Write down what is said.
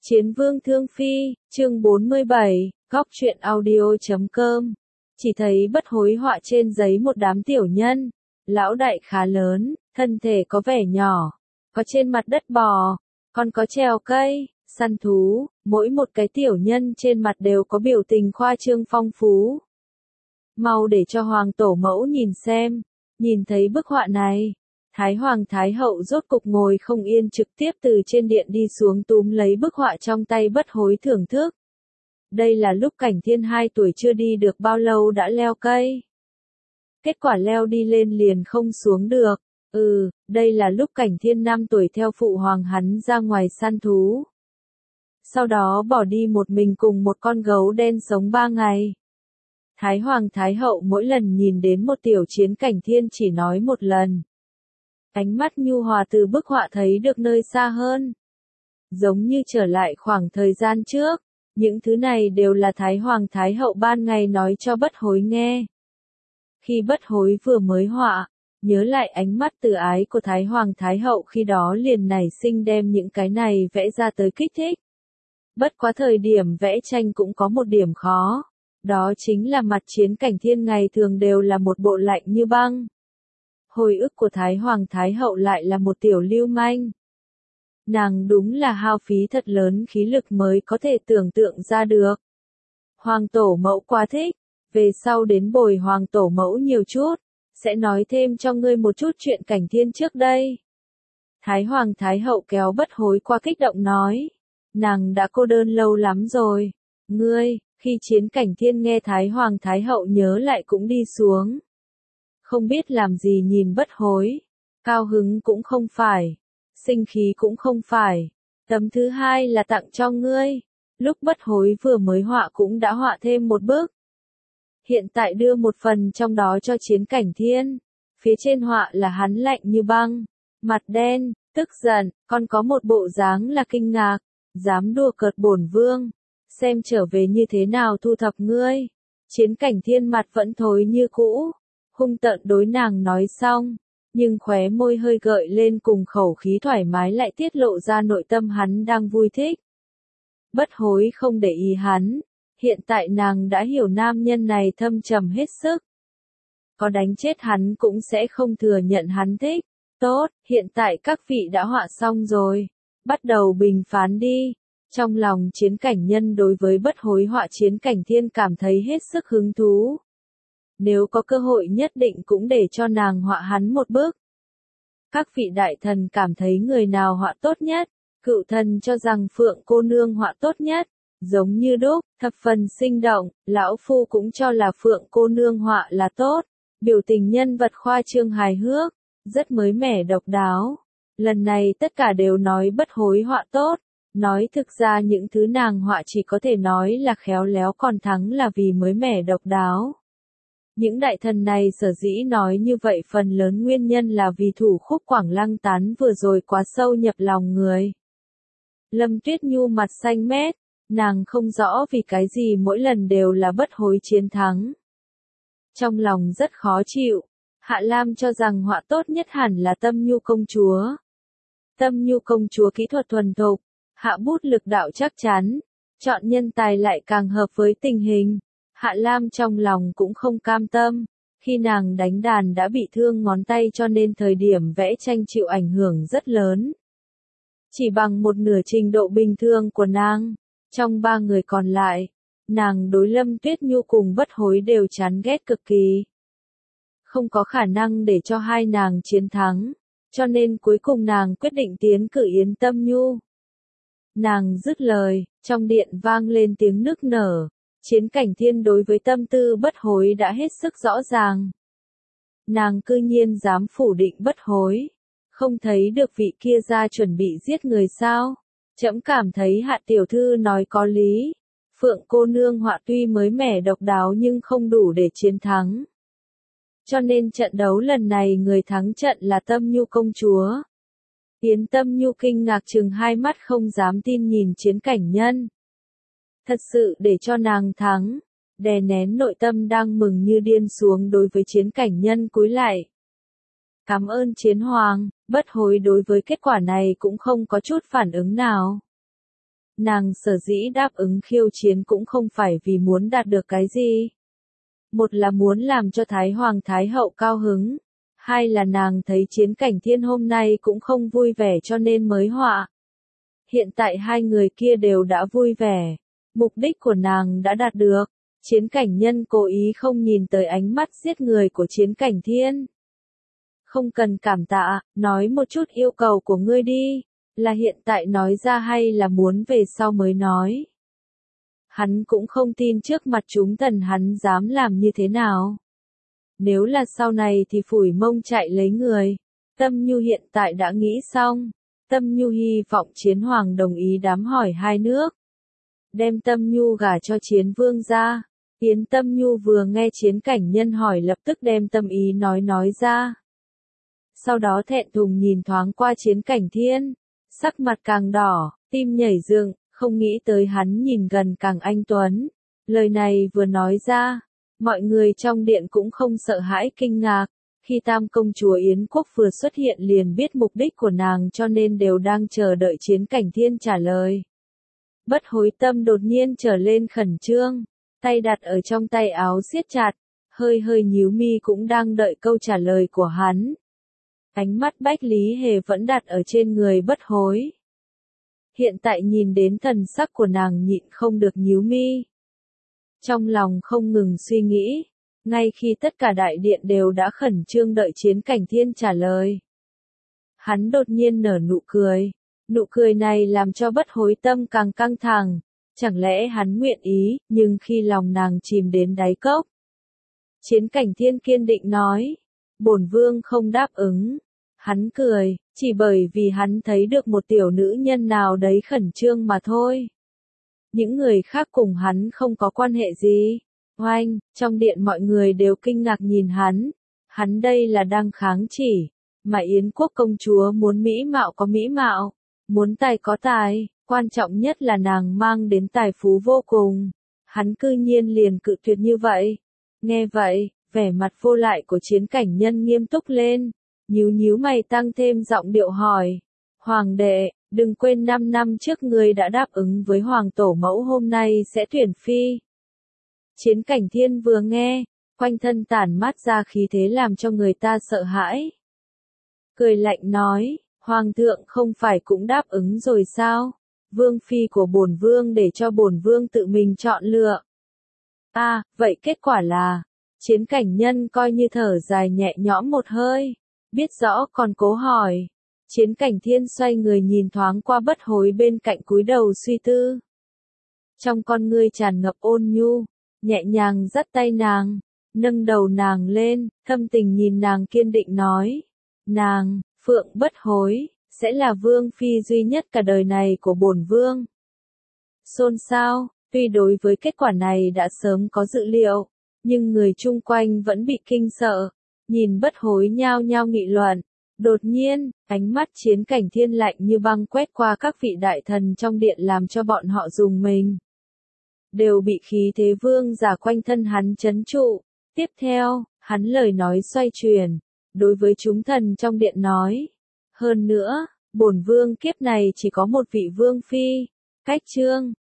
Chiến vương thương phi, chương 47, góc truyện audio.com. Chỉ thấy bất hối họa trên giấy một đám tiểu nhân, lão đại khá lớn, thân thể có vẻ nhỏ, có trên mặt đất bò, còn có trèo cây, săn thú, mỗi một cái tiểu nhân trên mặt đều có biểu tình khoa trương phong phú. Mau để cho hoàng tổ mẫu nhìn xem, nhìn thấy bức họa này. Thái Hoàng Thái Hậu rốt cục ngồi không yên trực tiếp từ trên điện đi xuống túm lấy bức họa trong tay bất hối thưởng thức. Đây là lúc Cảnh Thiên 2 tuổi chưa đi được bao lâu đã leo cây. Kết quả leo đi lên liền không xuống được. Đây là lúc Cảnh Thiên 5 tuổi theo phụ hoàng hắn ra ngoài săn thú. Sau đó bỏ đi một mình cùng một con gấu đen sống 3 ngày. Thái Hoàng Thái Hậu mỗi lần nhìn đến một tiểu chiến Cảnh Thiên chỉ nói một lần. Ánh mắt nhu hòa từ bức họa thấy được nơi xa hơn. Giống như trở lại khoảng thời gian trước, những thứ này đều là Thái Hoàng Thái Hậu ban ngày nói cho bất hối nghe. Khi bất hối vừa mới họa, nhớ lại ánh mắt từ ái của Thái Hoàng Thái Hậu khi đó liền nảy sinh đem những cái này vẽ ra tới kích thích. Bất quá thời điểm vẽ tranh cũng có một điểm khó, đó chính là mặt chiến Cảnh Thiên ngày thường đều là một bộ lạnh như băng. Hồi ức của Thái Hoàng Thái Hậu lại là một tiểu lưu manh. Nàng đúng là hao phí thật lớn khí lực mới có thể tưởng tượng ra được. Hoàng tổ mẫu quá thích, về sau đến bồi hoàng tổ mẫu nhiều chút, sẽ nói thêm cho ngươi một chút chuyện Cảnh Thiên trước đây. Thái Hoàng Thái Hậu kéo bất hối qua kích động nói, nàng đã cô đơn lâu lắm rồi, ngươi, khi chiến Cảnh Thiên nghe Thái Hoàng Thái Hậu nhớ lại cũng đi xuống. Không biết làm gì nhìn bất hối, cao hứng cũng không phải, sinh khí cũng không phải, tấm thứ hai là tặng cho ngươi, lúc bất hối vừa mới họa cũng đã họa thêm một bức. Hiện tại đưa một phần trong đó cho chiến Cảnh Thiên, phía trên họa là hắn lạnh như băng, mặt đen, tức giận, còn có một bộ dáng là kinh ngạc, dám đùa cợt bổn vương, xem trở về như thế nào thu thập ngươi. Chiến Cảnh Thiên mặt vẫn thối như cũ. Hung tợn đối nàng nói xong, nhưng khóe môi hơi gợi lên cùng khẩu khí thoải mái lại tiết lộ ra nội tâm hắn đang vui thích. Bất hối không để ý hắn, hiện tại nàng đã hiểu nam nhân này thâm trầm hết sức. Có đánh chết hắn cũng sẽ không thừa nhận hắn thích. Tốt, hiện tại các vị đã họa xong rồi, bắt đầu bình phán đi. Trong lòng chiến cảnh nhân đối với bất hối họa chiến Cảnh Thiên cảm thấy hết sức hứng thú. Nếu có cơ hội nhất định cũng để cho nàng họa hắn một bức. Các vị đại thần cảm thấy người nào họa tốt nhất, cựu thần cho rằng Phượng cô nương họa tốt nhất, giống như đúc, thập phần sinh động, lão phu cũng cho là Phượng cô nương họa là tốt, biểu tình nhân vật khoa trương hài hước, rất mới mẻ độc đáo. Lần này tất cả đều nói bất hối họa tốt, nói thực ra những thứ nàng họa chỉ có thể nói là khéo léo còn thắng là vì mới mẻ độc đáo. Những đại thần này sở dĩ nói như vậy phần lớn nguyên nhân là vì thủ khúc Quảng Lăng tán vừa rồi quá sâu nhập lòng người. Lâm Tuyết Nhu mặt xanh mét, nàng không rõ vì cái gì mỗi lần đều là bất hối chiến thắng. Trong lòng rất khó chịu, Hạ Lam cho rằng họa tốt nhất hẳn là Tâm Nhu công chúa. Tâm Nhu công chúa kỹ thuật thuần thục, hạ bút lực đạo chắc chắn, chọn nhân tài lại càng hợp với tình hình. Hạ Lam trong lòng cũng không cam tâm, khi nàng đánh đàn đã bị thương ngón tay cho nên thời điểm vẽ tranh chịu ảnh hưởng rất lớn. Chỉ bằng một nửa trình độ bình thường của nàng, trong 3 người còn lại, nàng đối Lâm Tuyết Nhu cùng bất hối đều chán ghét cực kỳ. Không có khả năng để cho hai nàng chiến thắng, cho nên cuối cùng nàng quyết định tiến cử Yến Tâm Nhu. Nàng dứt lời, trong điện vang lên tiếng nức nở. Chiến Cảnh Thiên đối với tâm tư bất hối đã hết sức rõ ràng. Nàng cư nhiên dám phủ định bất hối. Không thấy được vị kia ra chuẩn bị giết người sao? Trẫm cảm thấy Hạ tiểu thư nói có lý. Phượng cô nương họa tuy mới mẻ độc đáo nhưng không đủ để chiến thắng. Cho nên trận đấu lần này người thắng trận là Tâm Nhu công chúa. Yến Tâm Nhu kinh ngạc trừng hai mắt không dám tin nhìn chiến cảnh nhân. Thật sự để cho nàng thắng, đè nén nội tâm đang mừng như điên xuống đối với chiến cảnh nhân cúi lại. Cảm ơn chiến hoàng, bất hối đối với kết quả này cũng không có chút phản ứng nào. Nàng sở dĩ đáp ứng khiêu chiến cũng không phải vì muốn đạt được cái gì. Một là muốn làm cho Thái Hoàng Thái Hậu cao hứng, hai là nàng thấy Chiến Cảnh Thiên hôm nay cũng không vui vẻ cho nên mới họa. Hiện tại hai người kia đều đã vui vẻ, mục đích của nàng đã đạt được. Chiến Cảnh Nhân cố ý không nhìn tới ánh mắt giết người của Chiến Cảnh Thiên. Không cần cảm tạ, nói một chút yêu cầu của ngươi đi, là hiện tại nói ra hay là muốn về sau mới nói. Hắn cũng không tin trước mặt chúng thần hắn dám làm như thế nào. Nếu là sau này thì phủi mông chạy lấy người. Tâm Nhu hiện tại đã nghĩ xong. Tâm Nhu hy vọng Chiến Hoàng đồng ý đám hỏi hai nước. Đem Tâm Nhu gả cho Chiến Vương ra. Yến Tâm Nhu vừa nghe Chiến Cảnh Nhân hỏi lập tức đem tâm ý nói ra. Sau đó thẹn thùng nhìn thoáng qua Chiến Cảnh Thiên. Sắc mặt càng đỏ, tim nhảy dựng, không nghĩ tới hắn nhìn gần càng anh tuấn. Lời này vừa nói ra, mọi người trong điện cũng không sợ hãi kinh ngạc. Khi Tam công chúa Yến Quốc vừa xuất hiện liền biết mục đích của nàng cho nên đều đang chờ đợi Chiến Cảnh Thiên trả lời. Bất Hối Tâm đột nhiên trở lên khẩn trương, tay đặt ở trong tay áo siết chặt, hơi nhíu mi cũng đang đợi câu trả lời của hắn. Ánh mắt Bách Lý Hề vẫn đặt ở trên người Bất Hối. Hiện tại nhìn đến thần sắc của nàng nhịn không được nhíu mi. Trong lòng không ngừng suy nghĩ, ngay khi tất cả đại điện đều đã khẩn trương đợi Chiến Cảnh Thiên trả lời. Hắn đột nhiên nở nụ cười này làm cho Bất Hối Tâm càng căng thẳng, chẳng lẽ hắn nguyện ý, nhưng khi lòng nàng chìm đến đáy cốc. Chiến Cảnh Thiên kiên định nói, bổn vương không đáp ứng. Hắn cười, chỉ bởi vì hắn thấy được một tiểu nữ nhân nào đấy khẩn trương mà thôi. Những người khác cùng hắn không có quan hệ gì. Oanh, trong điện mọi người đều kinh ngạc nhìn hắn đây là đang kháng chỉ, mà Yến Quốc công chúa muốn mỹ mạo có mỹ mạo, muốn tài có tài, quan trọng nhất là nàng mang đến tài phú vô cùng. Hắn cư nhiên liền cự tuyệt như vậy. Nghe vậy, vẻ mặt vô lại của Chiến Cảnh Nhân nghiêm túc lên, nhíu mày tăng thêm giọng điệu hỏi. Hoàng đệ, đừng quên 5 năm trước ngươi đã đáp ứng với Hoàng tổ mẫu hôm nay sẽ tuyển phi. Chiến Cảnh Thiên vừa nghe, quanh thân tản mát ra khí thế làm cho người ta sợ hãi. Cười lạnh nói, Hoàng thượng không phải cũng đáp ứng rồi sao? Vương phi của bổn vương để cho bổn vương tự mình chọn lựa. Vậy kết quả là, Chiến Cảnh Nhân coi như thở dài nhẹ nhõm một hơi, biết rõ còn cố hỏi. Chiến Cảnh Thiên xoay người nhìn thoáng qua Bất Hối bên cạnh cúi đầu suy tư. Trong con ngươi tràn ngập ôn nhu, nhẹ nhàng dắt tay nàng, nâng đầu nàng lên, thâm tình nhìn nàng kiên định nói. Nàng, Phượng Bất Hối, sẽ là vương phi duy nhất cả đời này của bổn vương. Xôn xao, tuy đối với kết quả này đã sớm có dự liệu, nhưng người chung quanh vẫn bị kinh sợ, nhìn Bất Hối nhao nhao nghị luận. Đột nhiên, ánh mắt Chiến Cảnh Thiên lạnh như băng quét qua các vị đại thần trong điện làm cho bọn họ rùng mình. Đều bị khí thế vương giả quanh thân hắn trấn trụ. Tiếp theo, hắn lời nói xoay chuyển, đối với chúng thần trong điện nói. Hơn nữa, bổn vương kiếp này chỉ có một vị vương phi. Cách chương